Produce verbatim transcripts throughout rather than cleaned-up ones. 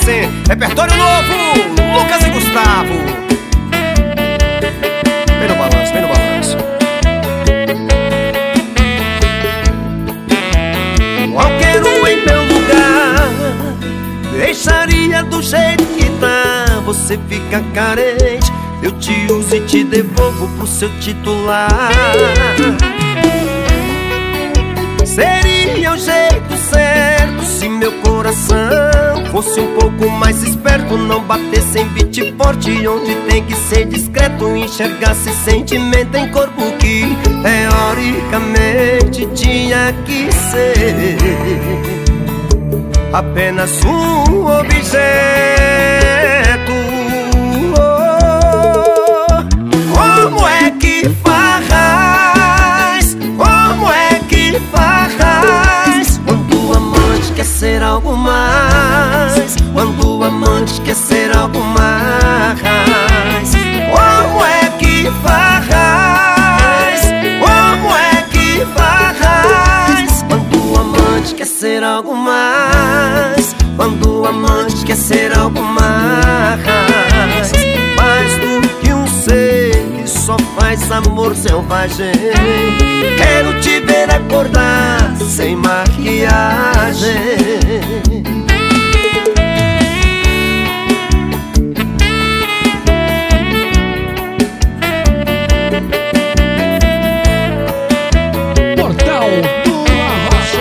Hansen, repertório novo, Lucas e Gustavo. Vem no balanço, vem no balanço. Qualquer um em meu lugar deixaria do jeito que tá. Você fica carente, eu te uso e te devolvo pro seu titular. Seria o jeito certo se meu coração fosse um pouco mais esperto, não batesse em beat forte onde tem que ser discreto, enxergasse sentimento em corpo que teoricamente tinha que ser apenas um objeto. Oh, como é que faz? Como é que faz quando o amante quer ser algo mais? Quando o amante quer ser algo mais? Como é que faz? Como é que faz quando o amante quer ser algo mais? Quando o amante quer ser algo mais? Mais do que um ser que só faz amor selvagem. Quero te ver acordar sem maquiagem. Portal do Arrocha.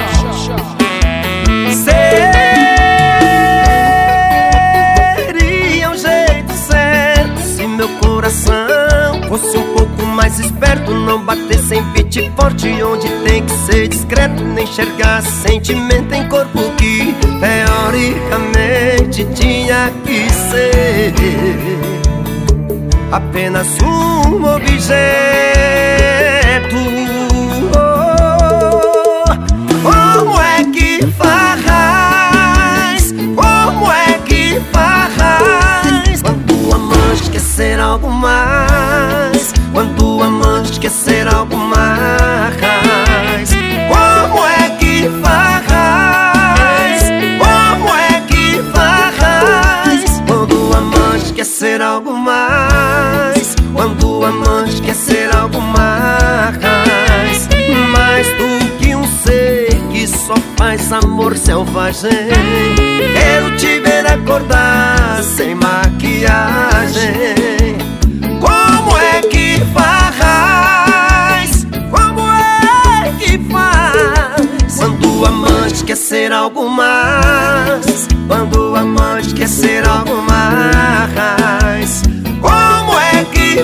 Seria o jeito certo se meu coração fosse um pouco mais esperto, não batesse em beat forte onde tem que ser discreto, nem enxergar sentimento em corpo que teoricamente tinha que ser apenas um objeto. Oh, como é que faz? Como é que faz quando o amante quer ser algo mais? Quando o amante quer ser algo mais? Como é que faz? Como é que faz quando o amante quer ser algo mais? Quando o amante quer ser algo mais? Mais do que um ser que só faz amor selvagem. Quero te ver acordar sem maquiagem. Como é que faz? Como é que faz quando o amante quer ser algo mais? Quando o amante quer ser algo mais? Como é que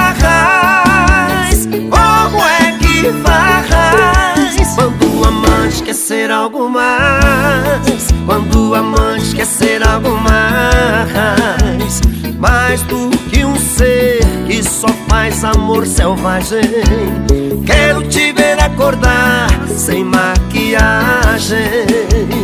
faz? Como é que faz quando o amante quer ser algo mais? Quando o amante quer ser algo mais? Mais do que um ser que só faz amor selvagem. Quero te ver acordar sem maquiagem.